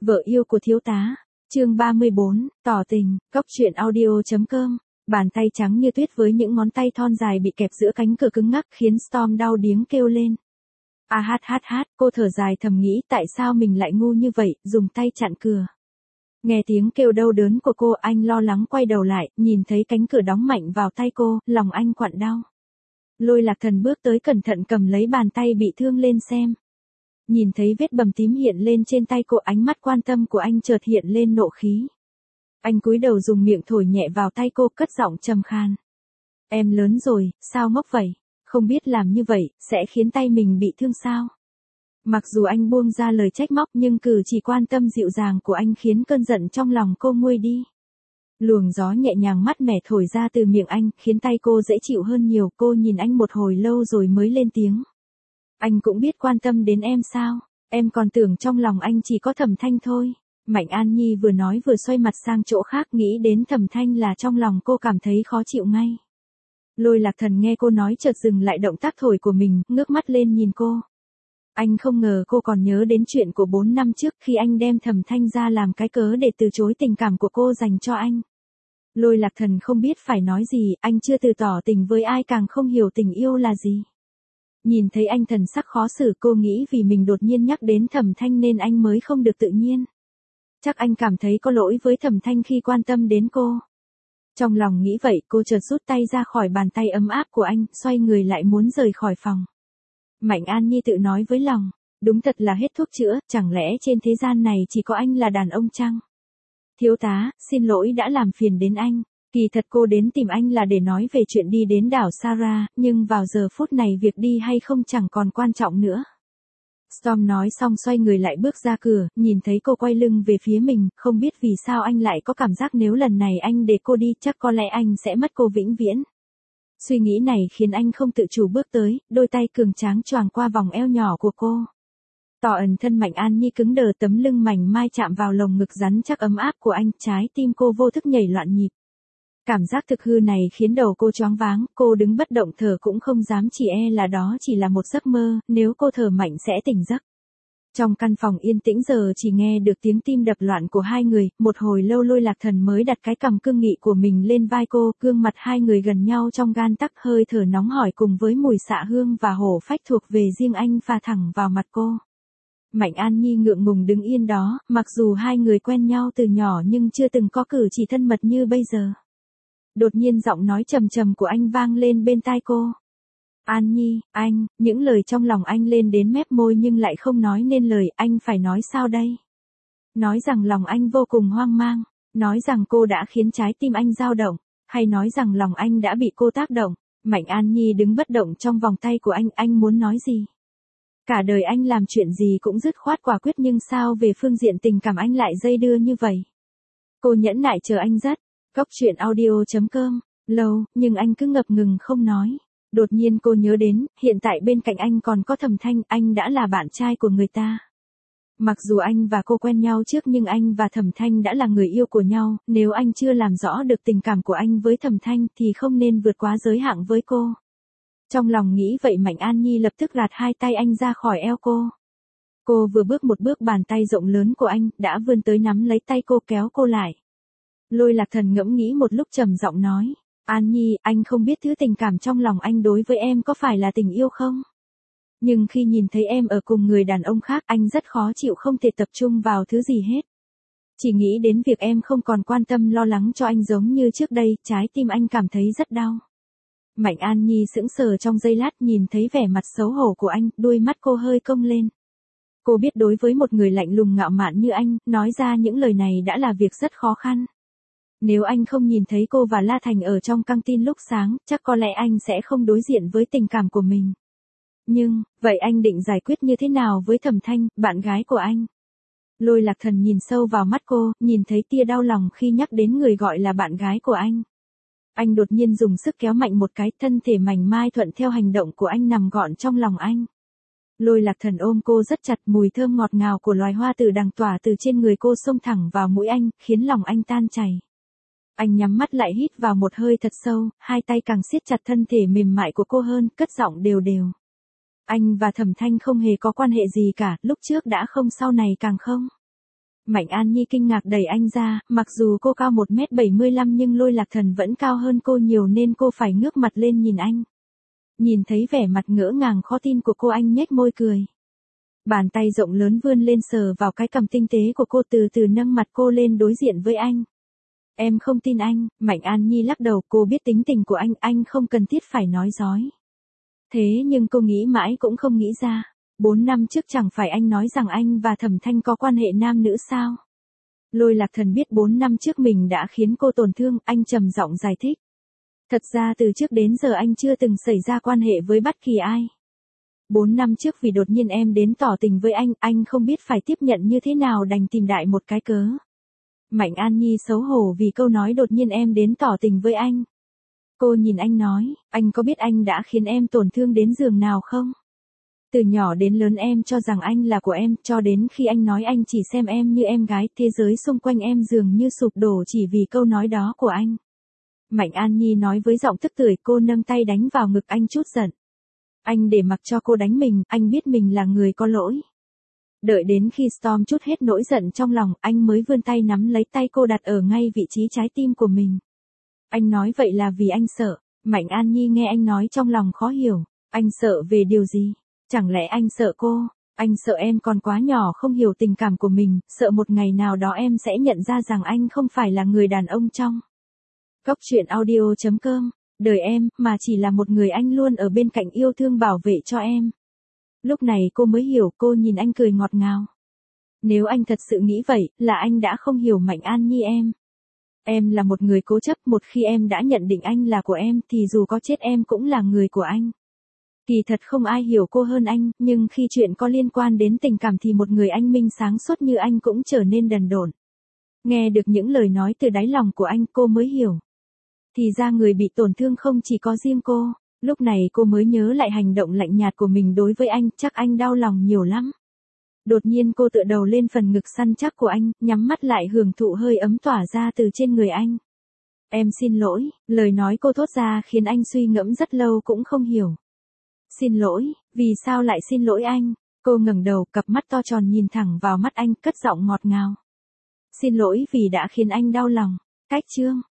Vợ yêu của thiếu tá, chương 34, tỏ tình, Cốc truyện audio.com. Bàn tay trắng như tuyết với những ngón tay thon dài bị kẹp giữa cánh cửa cứng ngắc khiến Storm đau điếng kêu lên. Cô thở dài thầm nghĩ tại sao mình lại ngu như vậy, dùng tay chặn cửa. Nghe tiếng kêu đau đớn của cô, anh lo lắng quay đầu lại, nhìn thấy cánh cửa đóng mạnh vào tay cô, lòng anh quặn đau. Lôi Lạc Thần bước tới cẩn thận cầm lấy bàn tay bị thương lên xem. Nhìn thấy vết bầm tím hiện lên trên tay cô, ánh mắt quan tâm của anh chợt hiện lên nộ khí. Anh cúi đầu dùng miệng thổi nhẹ vào tay cô, cất giọng trầm khan. Em lớn rồi, sao ngốc vậy? Không biết làm như vậy, sẽ khiến tay mình bị thương sao? Mặc dù anh buông ra lời trách móc nhưng cử chỉ quan tâm dịu dàng của anh khiến cơn giận trong lòng cô nguôi đi. Luồng gió nhẹ nhàng mát mẻ thổi ra từ miệng anh, khiến tay cô dễ chịu hơn nhiều. Cô nhìn anh một hồi lâu rồi mới lên tiếng. Anh cũng biết quan tâm đến em sao? Em còn tưởng trong lòng anh chỉ có Thẩm Thanh thôi. Mạnh An Nhi vừa nói vừa xoay mặt sang chỗ khác, nghĩ đến Thẩm Thanh là trong lòng cô cảm thấy khó chịu ngay. Lôi Lạc Thần nghe cô nói chợt dừng lại động tác thổi của mình, ngước mắt lên nhìn cô. Anh không ngờ cô còn nhớ đến chuyện của 4 năm trước khi anh đem Thẩm Thanh ra làm cái cớ để từ chối tình cảm của cô dành cho anh. Lôi Lạc Thần không biết phải nói gì, anh chưa từ tỏ tình với ai, càng không hiểu tình yêu là gì. Nhìn thấy anh thần sắc khó xử, cô nghĩ vì mình đột nhiên nhắc đến Thẩm Thanh nên anh mới không được tự nhiên. Chắc anh cảm thấy có lỗi với Thẩm Thanh khi quan tâm đến cô. Trong lòng nghĩ vậy, cô chợt rút tay ra khỏi bàn tay ấm áp của anh, xoay người lại muốn rời khỏi phòng. Mạnh An Nhi tự nói với lòng, đúng thật là hết thuốc chữa, chẳng lẽ trên thế gian này chỉ có anh là đàn ông chăng? Thiếu tá, xin lỗi đã làm phiền đến anh. Kỳ thật cô đến tìm anh là để nói về chuyện đi đến đảo Sarah, nhưng vào giờ phút này việc đi hay không chẳng còn quan trọng nữa. Storm nói xong xoay người lại bước ra cửa, nhìn thấy cô quay lưng về phía mình, không biết vì sao anh lại có cảm giác nếu lần này anh để cô đi chắc có lẽ anh sẽ mất cô vĩnh viễn. Suy nghĩ này khiến anh không tự chủ bước tới, đôi tay cường tráng choàng qua vòng eo nhỏ của cô. Tỏ ẩn thân Mạnh An Nhi cứng đờ, tấm lưng mảnh mai chạm vào lồng ngực rắn chắc ấm áp của anh, trái tim cô vô thức nhảy loạn nhịp. Cảm giác thực hư này khiến đầu cô choáng váng, cô đứng bất động thở cũng không dám, chỉ e là đó chỉ là một giấc mơ, nếu cô thở mạnh sẽ tỉnh giấc. Trong căn phòng yên tĩnh giờ chỉ nghe được tiếng tim đập loạn của hai người, một hồi lâu Lôi Lạc Thần mới đặt cái cằm cương nghị của mình lên vai cô, gương mặt hai người gần nhau trong gan tắc, hơi thở nóng hổi cùng với mùi xạ hương và hổ phách thuộc về riêng anh pha thẳng vào mặt cô. Mạnh An Nhi ngượng ngùng đứng yên đó, mặc dù hai người quen nhau từ nhỏ nhưng chưa từng có cử chỉ thân mật như bây giờ. Đột nhiên giọng nói trầm trầm của anh vang lên bên tai cô. An Nhi, anh, những lời trong lòng anh lên đến mép môi nhưng lại không nói nên lời, anh phải nói sao đây? Nói rằng lòng anh vô cùng hoang mang, nói rằng cô đã khiến trái tim anh dao động, hay nói rằng lòng anh đã bị cô tác động? Mạnh An Nhi đứng bất động trong vòng tay của anh muốn nói gì? Cả đời anh làm chuyện gì cũng dứt khoát quả quyết, nhưng sao về phương diện tình cảm anh lại dây dưa như vậy? Cô nhẫn nại chờ anh rất. Cốc truyện audio.com. Lâu, nhưng anh cứ ngập ngừng không nói. Đột nhiên cô nhớ đến, hiện tại bên cạnh anh còn có Thẩm Thanh, anh đã là bạn trai của người ta. Mặc dù anh và cô quen nhau trước nhưng anh và Thẩm Thanh đã là người yêu của nhau, nếu anh chưa làm rõ được tình cảm của anh với Thẩm Thanh thì không nên vượt quá giới hạn với cô. Trong lòng nghĩ vậy Mạnh An Nhi lập tức gạt hai tay anh ra khỏi eo cô. Cô vừa bước một bước, bàn tay rộng lớn của anh đã vươn tới nắm lấy tay cô, kéo cô lại. Lôi Lạc Thần ngẫm nghĩ một lúc trầm giọng nói, An Nhi, anh không biết thứ tình cảm trong lòng anh đối với em có phải là tình yêu không? Nhưng khi nhìn thấy em ở cùng người đàn ông khác, anh rất khó chịu, không thể tập trung vào thứ gì hết. Chỉ nghĩ đến việc em không còn quan tâm lo lắng cho anh giống như trước đây, trái tim anh cảm thấy rất đau. Mạnh An Nhi sững sờ trong giây lát, nhìn thấy vẻ mặt xấu hổ của anh, đôi mắt cô hơi cong lên. Cô biết đối với một người lạnh lùng ngạo mạn như anh, nói ra những lời này đã là việc rất khó khăn. Nếu anh không nhìn thấy cô và La Thành ở trong căng tin lúc sáng, chắc có lẽ anh sẽ không đối diện với tình cảm của mình. Nhưng, vậy anh định giải quyết như thế nào với Thẩm Thanh, bạn gái của anh? Lôi Lạc Thần nhìn sâu vào mắt cô, nhìn thấy tia đau lòng khi nhắc đến người gọi là bạn gái của anh. Anh đột nhiên dùng sức kéo mạnh một cái, thân thể mảnh mai thuận theo hành động của anh nằm gọn trong lòng anh. Lôi Lạc Thần ôm cô rất chặt, mùi thơm ngọt ngào của loài hoa từ đằng tỏa từ trên người cô xông thẳng vào mũi anh, khiến lòng anh tan chảy. Anh nhắm mắt lại hít vào một hơi thật sâu, hai tay càng siết chặt thân thể mềm mại của cô hơn, cất giọng đều đều. Anh và Thẩm Thanh không hề có quan hệ gì cả, lúc trước đã không, sau này càng không. Mạnh An Nhi kinh ngạc đẩy anh ra, mặc dù cô cao 1m75 nhưng Lôi Lạc Thần vẫn cao hơn cô nhiều nên cô phải ngước mặt lên nhìn anh. Nhìn thấy vẻ mặt ngỡ ngàng khó tin của cô, anh nhếch môi cười. Bàn tay rộng lớn vươn lên sờ vào cái cằm tinh tế của cô, từ từ nâng mặt cô lên đối diện với anh. Em không tin anh, Mạnh An Nhi lắc đầu, cô biết tính tình của anh không cần thiết phải nói dối. Thế nhưng cô nghĩ mãi cũng không nghĩ ra. 4 năm trước chẳng phải anh nói rằng anh và Thẩm Thanh có quan hệ nam nữ sao? Lôi Lạc Thần biết 4 năm trước mình đã khiến cô tổn thương, anh trầm giọng giải thích. Thật ra từ trước đến giờ anh chưa từng xảy ra quan hệ với bất kỳ ai. 4 năm trước vì đột nhiên em đến tỏ tình với anh không biết phải tiếp nhận như thế nào, đành tìm đại một cái cớ. Mạnh An Nhi xấu hổ vì câu nói đột nhiên em đến tỏ tình với anh. Cô nhìn anh nói, anh có biết anh đã khiến em tổn thương đến giường nào không? Từ nhỏ đến lớn em cho rằng anh là của em, cho đến khi anh nói anh chỉ xem em như em gái, thế giới xung quanh em dường như sụp đổ chỉ vì câu nói đó của anh. Mạnh An Nhi nói với giọng tức tưởi, cô nâng tay đánh vào ngực anh chút giận. Anh để mặc cho cô đánh mình, anh biết mình là người có lỗi. Đợi đến khi Storm chút hết nỗi giận trong lòng, anh mới vươn tay nắm lấy tay cô đặt ở ngay vị trí trái tim của mình. Anh nói vậy là vì anh sợ. Mạnh An Nhi nghe anh nói trong lòng khó hiểu. Anh sợ về điều gì? Chẳng lẽ anh sợ cô? Anh sợ em còn quá nhỏ không hiểu tình cảm của mình, sợ một ngày nào đó em sẽ nhận ra rằng anh không phải là người đàn ông trong Cốc truyện audio.com, đời em, mà chỉ là một người anh luôn ở bên cạnh yêu thương bảo vệ cho em. Lúc này cô mới hiểu, cô nhìn anh cười ngọt ngào. Nếu anh thật sự nghĩ vậy, là anh đã không hiểu Mạnh An Nhi em. Em là một người cố chấp, một khi em đã nhận định anh là của em thì dù có chết em cũng là người của anh. Kỳ thật không ai hiểu cô hơn anh, nhưng khi chuyện có liên quan đến tình cảm thì một người anh minh sáng suốt như anh cũng trở nên đần độn. Nghe được những lời nói từ đáy lòng của anh, cô mới hiểu. Thì ra người bị tổn thương không chỉ có riêng cô. Lúc này cô mới nhớ lại hành động lạnh nhạt của mình đối với anh, chắc anh đau lòng nhiều lắm. Đột nhiên cô tựa đầu lên phần ngực săn chắc của anh, nhắm mắt lại hưởng thụ hơi ấm tỏa ra từ trên người anh. Em xin lỗi, lời nói cô thốt ra khiến anh suy ngẫm rất lâu cũng không hiểu. Xin lỗi, vì sao lại xin lỗi anh? Cô ngẩng đầu, cặp mắt to tròn nhìn thẳng vào mắt anh, cất giọng ngọt ngào. Xin lỗi vì đã khiến anh đau lòng. Cách chương